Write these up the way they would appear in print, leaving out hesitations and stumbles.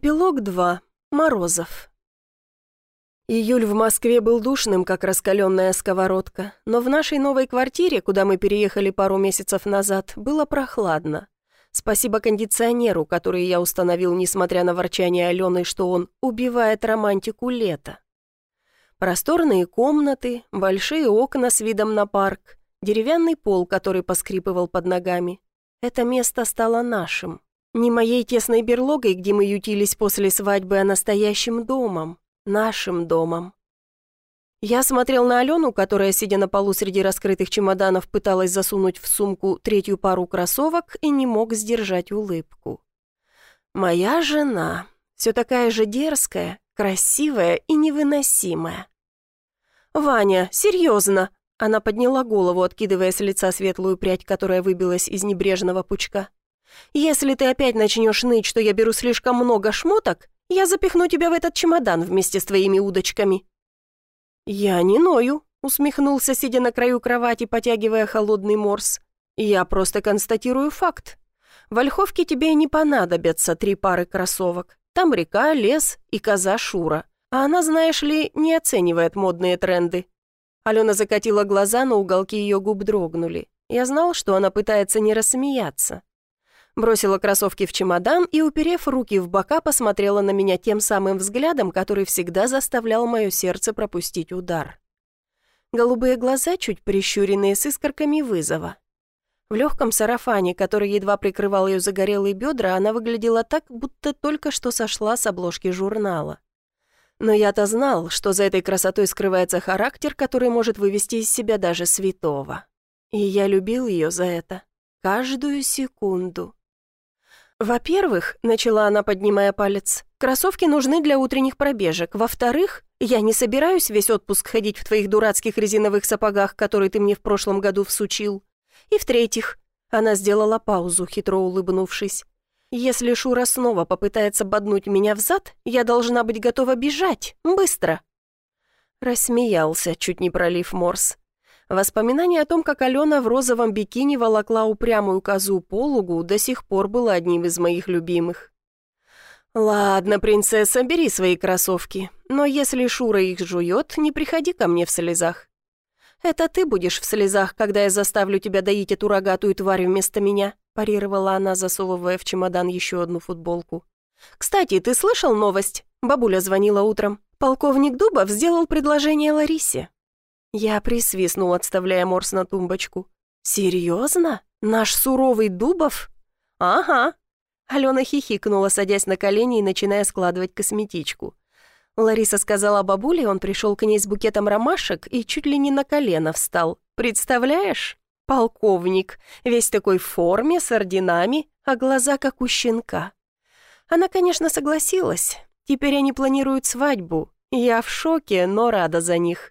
Эпилог 2. Морозов. Июль в Москве был душным, как раскаленная сковородка, но в нашей новой квартире, куда мы переехали пару месяцев назад, было прохладно. Спасибо кондиционеру, который я установил, несмотря на ворчание Алены, что он убивает романтику лета. Просторные комнаты, большие окна с видом на парк, деревянный пол, который поскрипывал под ногами. Это место стало нашим. Не моей тесной берлогой, где мы ютились после свадьбы, а настоящим домом, нашим домом. Я смотрел на Алену, которая, сидя на полу среди раскрытых чемоданов, пыталась засунуть в сумку третью пару кроссовок и не мог сдержать улыбку. Моя жена, все такая же дерзкая, красивая и невыносимая. «Ваня, серьезно!» Она подняла голову, откидывая с лица светлую прядь, которая выбилась из небрежного пучка. «Если ты опять начнешь ныть, что я беру слишком много шмоток, я запихну тебя в этот чемодан вместе с твоими удочками». «Я не ною», — усмехнулся, сидя на краю кровати, потягивая холодный морс. «Я просто констатирую факт. В Ольховке тебе не понадобятся 3 пары кроссовок. Там река, лес и коза Шура. А она, знаешь ли, не оценивает модные тренды». Алена закатила глаза, но уголки ее губ дрогнули. Я знал, что она пытается не рассмеяться. Бросила кроссовки в чемодан и, уперев руки в бока, посмотрела на меня тем самым взглядом, который всегда заставлял мое сердце пропустить удар. Голубые глаза, чуть прищуренные, с искорками вызова. В легком сарафане, который едва прикрывал ее загорелые бедра, она выглядела так, будто только что сошла с обложки журнала. Но я-то знал, что за этой красотой скрывается характер, который может вывести из себя даже святого. И я любил ее за это. Каждую секунду. «Во-первых, — начала она, поднимая палец, — кроссовки нужны для утренних пробежек. Во-вторых, я не собираюсь весь отпуск ходить в твоих дурацких резиновых сапогах, которые ты мне в прошлом году всучил. И в-третьих, — она сделала паузу, хитро улыбнувшись, — если Шура снова попытается боднуть меня взад, я должна быть готова бежать, быстро». Рассмеялся, чуть не пролив морс. Воспоминание о том, как Алена в розовом бикини волокла упрямую козу по лугу, до сих пор было одним из моих любимых. «Ладно, принцесса, бери свои кроссовки, но если Шура их жует, не приходи ко мне в слезах. Это ты будешь в слезах, когда я заставлю тебя доить эту рогатую тварь вместо меня», парировала она, засовывая в чемодан еще одну футболку. «Кстати, ты слышал новость? Бабуля звонила утром. Полковник Дубов сделал предложение Ларисе». Я присвистнул, отставляя морс на тумбочку. «Серьезно? Наш суровый Дубов?» «Ага». Алена хихикнула, садясь на колени и начиная складывать косметичку. Лариса сказала бабуле, он пришел к ней с букетом ромашек и чуть ли не на колено встал. «Представляешь? Полковник, весь такой в форме, с орденами, а глаза как у щенка». Она, конечно, согласилась. Теперь они планируют свадьбу. Я в шоке, но рада за них.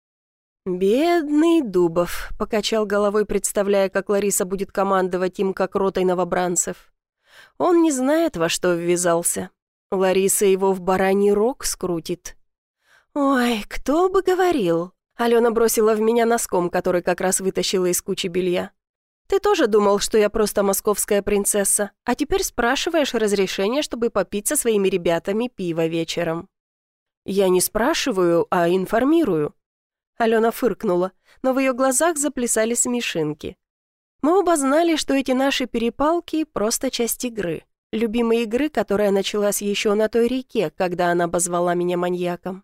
«Бедный Дубов», — покачал головой, представляя, как Лариса будет командовать им, как ротой новобранцев. «Он не знает, во что ввязался. Лариса его в бараний рог скрутит». «Ой, кто бы говорил?» Алена бросила в меня носком, который как раз вытащила из кучи белья. «Ты тоже думал, что я просто московская принцесса, а теперь спрашиваешь разрешения, чтобы попить со своими ребятами пиво вечером». «Я не спрашиваю, а информирую». Алена фыркнула, но в ее глазах заплясали смешинки. Мы оба знали, что эти наши перепалки — просто часть игры. Любимой игры, которая началась еще на той реке, когда она обозвала меня маньяком.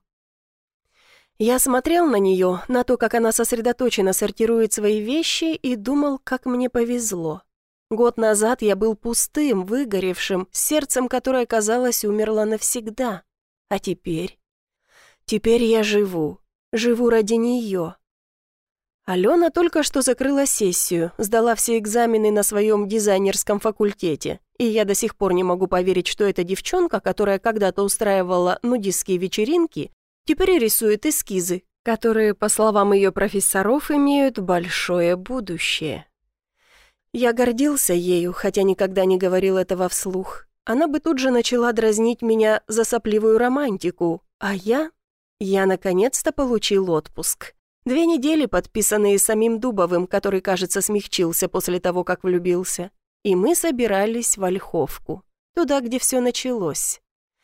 Я смотрел на нее, на то, как она сосредоточенно сортирует свои вещи, и думал, как мне повезло. Год назад я был пустым, выгоревшим, с сердцем, которое, казалось, умерло навсегда. А теперь? Теперь я живу. Живу ради нее. Алена только что закрыла сессию, сдала все экзамены на своем дизайнерском факультете, и я до сих пор не могу поверить, что эта девчонка, которая когда-то устраивала нудистские вечеринки, теперь рисует эскизы, которые, по словам ее профессоров, имеют большое будущее. Я гордился ею, хотя никогда не говорил этого вслух. Она бы тут же начала дразнить меня за сопливую романтику, а я наконец-то получил отпуск. 2 недели, подписанные самим Дубовым, который, кажется, смягчился после того, как влюбился. И мы собирались в Ольховку, туда, где все началось.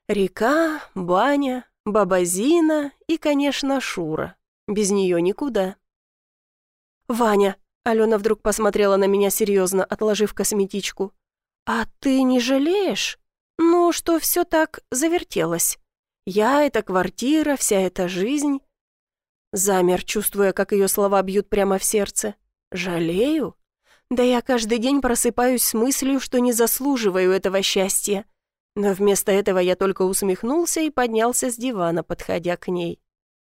Река, баня, баба Зина и, конечно, Шура. Без нее никуда. «Ваня», — Алена вдруг посмотрела на меня серьезно, отложив косметичку, «а ты не жалеешь? Ну, что все так завертелось? Я, эта квартира, вся эта жизнь». Замер, чувствуя, как ее слова бьют прямо в сердце. «Жалею? Да я каждый день просыпаюсь с мыслью, что не заслуживаю этого счастья». Но вместо этого я только усмехнулся и поднялся с дивана, подходя к ней.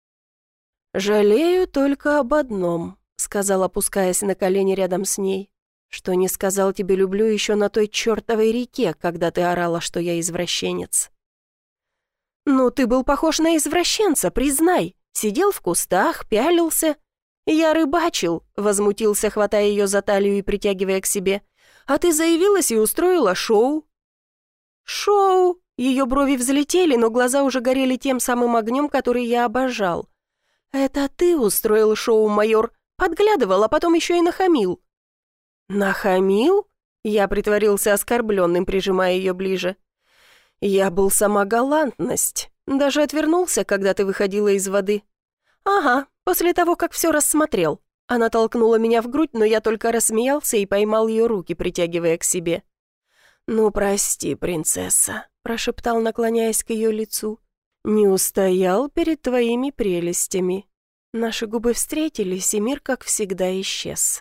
«Жалею только об одном», — сказал, опускаясь на колени рядом с ней, «что не сказал тебе люблю еще на той чертовой реке, когда ты орала, что я извращенец». «Ну, ты был похож на извращенца, признай. Сидел в кустах, пялился». «Я рыбачил», — возмутился, хватая ее за талию и притягивая к себе. «А ты заявилась и устроила шоу». «Шоу!» Ее брови взлетели, но глаза уже горели тем самым огнем, который я обожал. «Это ты устроил шоу, майор. Подглядывал, а потом еще и нахамил». «Нахамил?» Я притворился оскорбленным, прижимая ее ближе. «Я был сама галантность. Даже отвернулся, когда ты выходила из воды». «Ага, после того, как все рассмотрел». Она толкнула меня в грудь, но я только рассмеялся и поймал ее руки, притягивая к себе. «Ну, прости, принцесса», — прошептал, наклоняясь к ее лицу. «Не устоял перед твоими прелестями». Наши губы встретились, и мир, как всегда, исчез.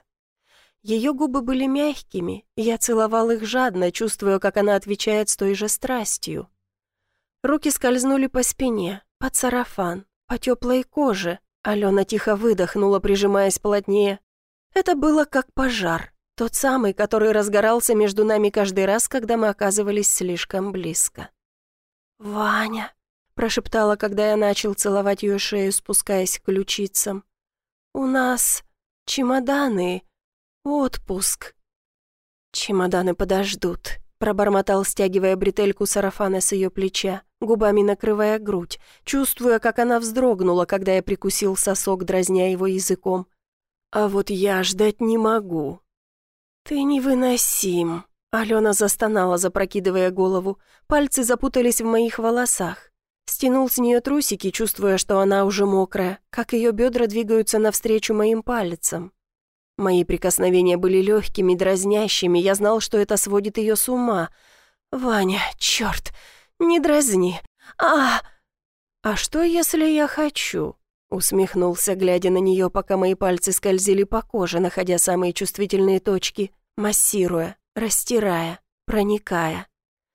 Ее губы были мягкими, я целовал их жадно, чувствуя, как она отвечает с той же страстью. Руки скользнули по спине, под сарафан, по теплой коже. Алена тихо выдохнула, прижимаясь плотнее. Это было как пожар, тот самый, который разгорался между нами каждый раз, когда мы оказывались слишком близко. «Ваня», — прошептала, когда я начал целовать ее шею, спускаясь к ключицам. «У нас чемоданы, отпуск». «Чемоданы подождут», — пробормотал, стягивая бретельку сарафана с ее плеча, губами накрывая грудь, чувствуя, как она вздрогнула, когда я прикусил сосок, дразня его языком. «А вот я ждать не могу». «Ты невыносим», — Алена застонала, запрокидывая голову. Пальцы запутались в моих волосах. Стянул с нее трусики, чувствуя, что она уже мокрая, как ее бедра двигаются навстречу моим пальцам. Мои прикосновения были легкими, дразнящими, я знал, что это сводит ее с ума. «Ваня, черт, не дразни! А что, если я хочу?» Усмехнулся, глядя на нее, пока мои пальцы скользили по коже, находя самые чувствительные точки, массируя, растирая, проникая.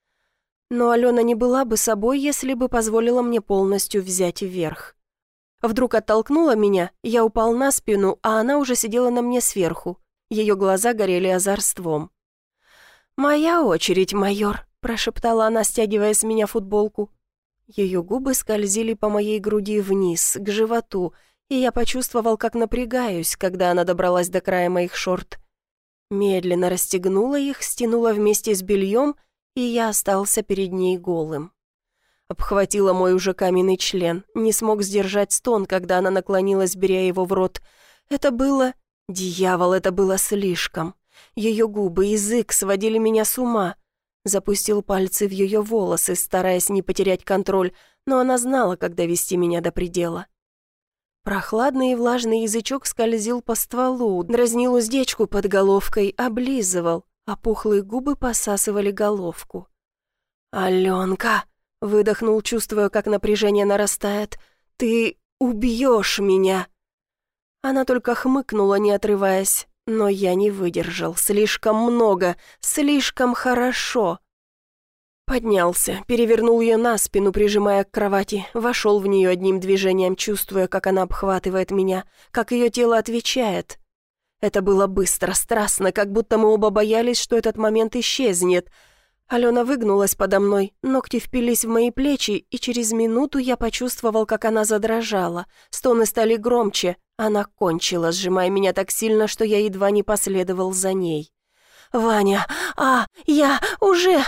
Но Алена не была бы собой, если бы позволила мне полностью взять вверх. Вдруг оттолкнула меня, я упал на спину, а она уже сидела на мне сверху. Ее глаза горели озорством. «Моя очередь, майор», — прошептала она, стягивая с меня футболку. Ее губы скользили по моей груди вниз, к животу, и я почувствовал, как напрягаюсь, когда она добралась до края моих шорт. Медленно расстегнула их, стянула вместе с бельем, и я остался перед ней голым. Обхватила мой уже каменный член, не смог сдержать стон, когда она наклонилась, беря его в рот. Это было... Дьявол, это было слишком. Ее губы, язык сводили меня с ума. Запустил пальцы в ее волосы, стараясь не потерять контроль, но она знала, как довести меня до предела. Прохладный и влажный язычок скользил по стволу, дразнил уздечку под головкой, облизывал, а пухлые губы посасывали головку. «Аленка!» — выдохнул, чувствуя, как напряжение нарастает. «Ты убьешь меня!» Она только хмыкнула, не отрываясь, но я не выдержал. Слишком много, слишком хорошо. Поднялся, перевернул ее на спину, прижимая к кровати, вошел в нее одним движением, чувствуя, как она обхватывает меня, как ее тело отвечает. Это было быстро, страстно, как будто мы оба боялись, что этот момент исчезнет. Алена выгнулась подо мной, ногти впились в мои плечи, и через минуту я почувствовал, как она задрожала. Стоны стали громче. Она кончила, сжимая меня так сильно, что я едва не последовал за ней. «Ваня, я уже,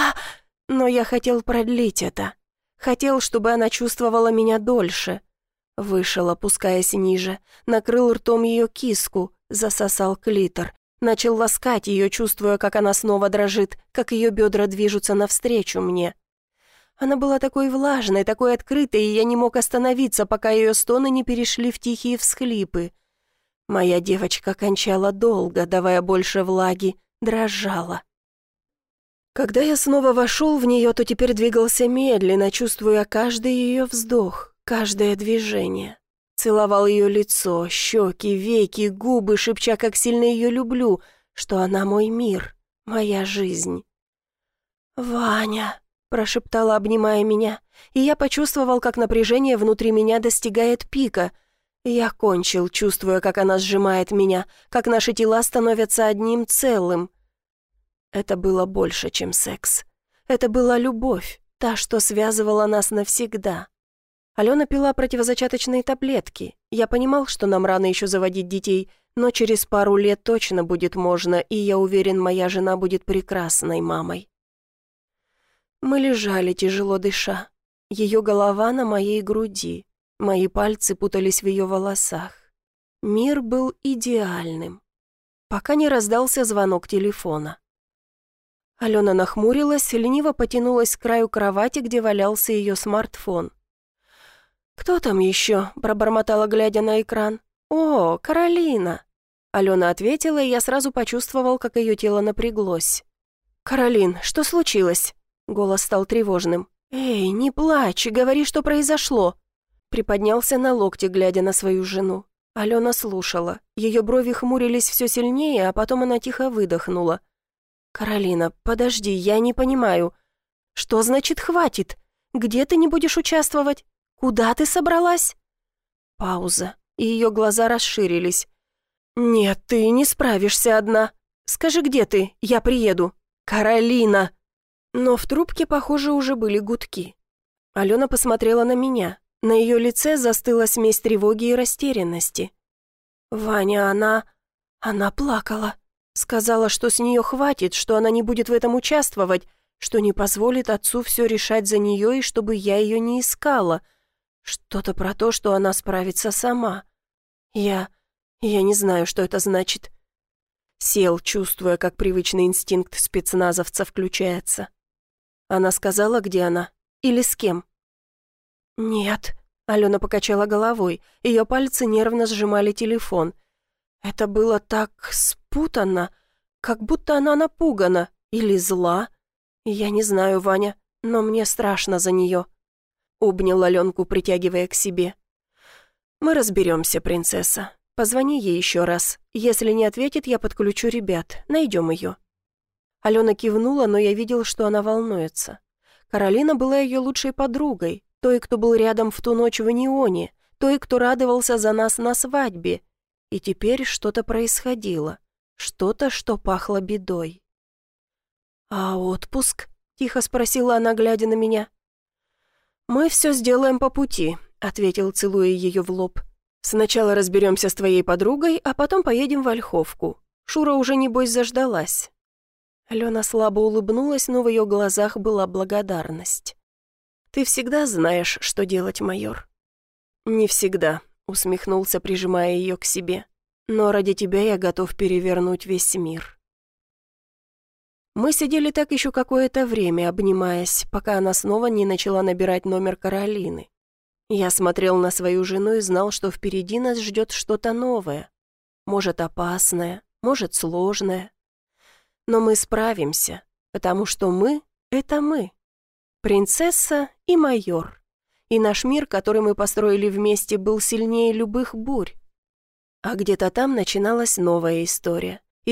Но я хотел продлить это. Хотел, чтобы она чувствовала меня дольше. Вышел, опускаясь ниже, накрыл ртом ее киску, засосал клитор. Начал ласкать ее, чувствуя, как она снова дрожит, как ее бедра движутся навстречу мне. Она была такой влажной, такой открытой, и я не мог остановиться, пока ее стоны не перешли в тихие всхлипы. Моя девочка кончала долго, давая больше влаги, дрожала. Когда я снова вошел в нее, то теперь двигался медленно, чувствуя каждый ее вздох, каждое движение. Целовал ее лицо, щеки, веки, губы, шепча, как сильно ее люблю, что она мой мир, моя жизнь. «Ваня», — прошептала, обнимая меня, и я почувствовал, как напряжение внутри меня достигает пика. Я кончил, чувствуя, как она сжимает меня, как наши тела становятся одним целым. Это было больше, чем секс. Это была любовь, та, что связывала нас навсегда. Алена пила противозачаточные таблетки. Я понимал, что нам рано еще заводить детей, но через пару лет точно будет можно, и я уверен, моя жена будет прекрасной мамой. Мы лежали, тяжело дыша. Ее голова на моей груди. Мои пальцы путались в ее волосах. Мир был идеальным. Пока не раздался звонок телефона. Алена нахмурилась, лениво потянулась к краю кровати, где валялся ее смартфон. «Кто там еще?» – пробормотала, глядя на экран. «О, Каролина!» Алена ответила, и я сразу почувствовал, как ее тело напряглось. «Каролин, что случилось?» Голос стал тревожным. «Эй, не плачь, говори, что произошло!» Приподнялся на локте, глядя на свою жену. Алена слушала. Ее брови хмурились все сильнее, а потом она тихо выдохнула. «Каролина, подожди, я не понимаю. Что значит «хватит»? Где ты не будешь участвовать? Куда ты собралась?» Пауза, и ее глаза расширились. «Нет, ты не справишься одна. Скажи, где ты? Я приеду. Каролина!» Но в трубке, похоже, уже были гудки. Алена посмотрела на меня. На ее лице застыла смесь тревоги и растерянности. «Ваня, она плакала. Сказала, что с нее хватит, что она не будет в этом участвовать, что не позволит отцу все решать за нее и чтобы я ее не искала. Что-то про то, что она справится сама. Я не знаю, что это значит». Сел, чувствуя, как привычный инстинкт спецназовца включается. Она сказала, где она? Или с кем? «Нет», — Алена покачала головой, ее пальцы нервно сжимали телефон. Это было так спутанно, как будто она напугана или зла. Я не знаю, Ваня, но мне страшно за нее. Обнял Аленку, притягивая к себе. «Мы разберемся, принцесса. Позвони ей еще раз. Если не ответит, я подключу ребят. Найдем ее». Алена кивнула, но я видел, что она волнуется. Каролина была ее лучшей подругой, той, кто был рядом в ту ночь в Нионе, той, кто радовался за нас на свадьбе. И теперь что-то происходило, что-то, что пахло бедой. «А отпуск?» — тихо спросила она, глядя на меня. «Мы все сделаем по пути», — ответил, целуя ее в лоб. «Сначала разберемся с твоей подругой, а потом поедем в Ольховку. Шура уже, небось, заждалась». Алена слабо улыбнулась, но в ее глазах была благодарность. «Ты всегда знаешь, что делать, майор». «Не всегда», — усмехнулся, прижимая ее к себе. «Но ради тебя я готов перевернуть весь мир». Мы сидели так еще какое-то время, обнимаясь, пока она снова не начала набирать номер Каролины. Я смотрел на свою жену и знал, что впереди нас ждет что-то новое. Может, опасное, может, сложное. Но мы справимся, потому что мы — это мы. Принцесса и майор. И наш мир, который мы построили вместе, был сильнее любых бурь. А где-то там начиналась новая история.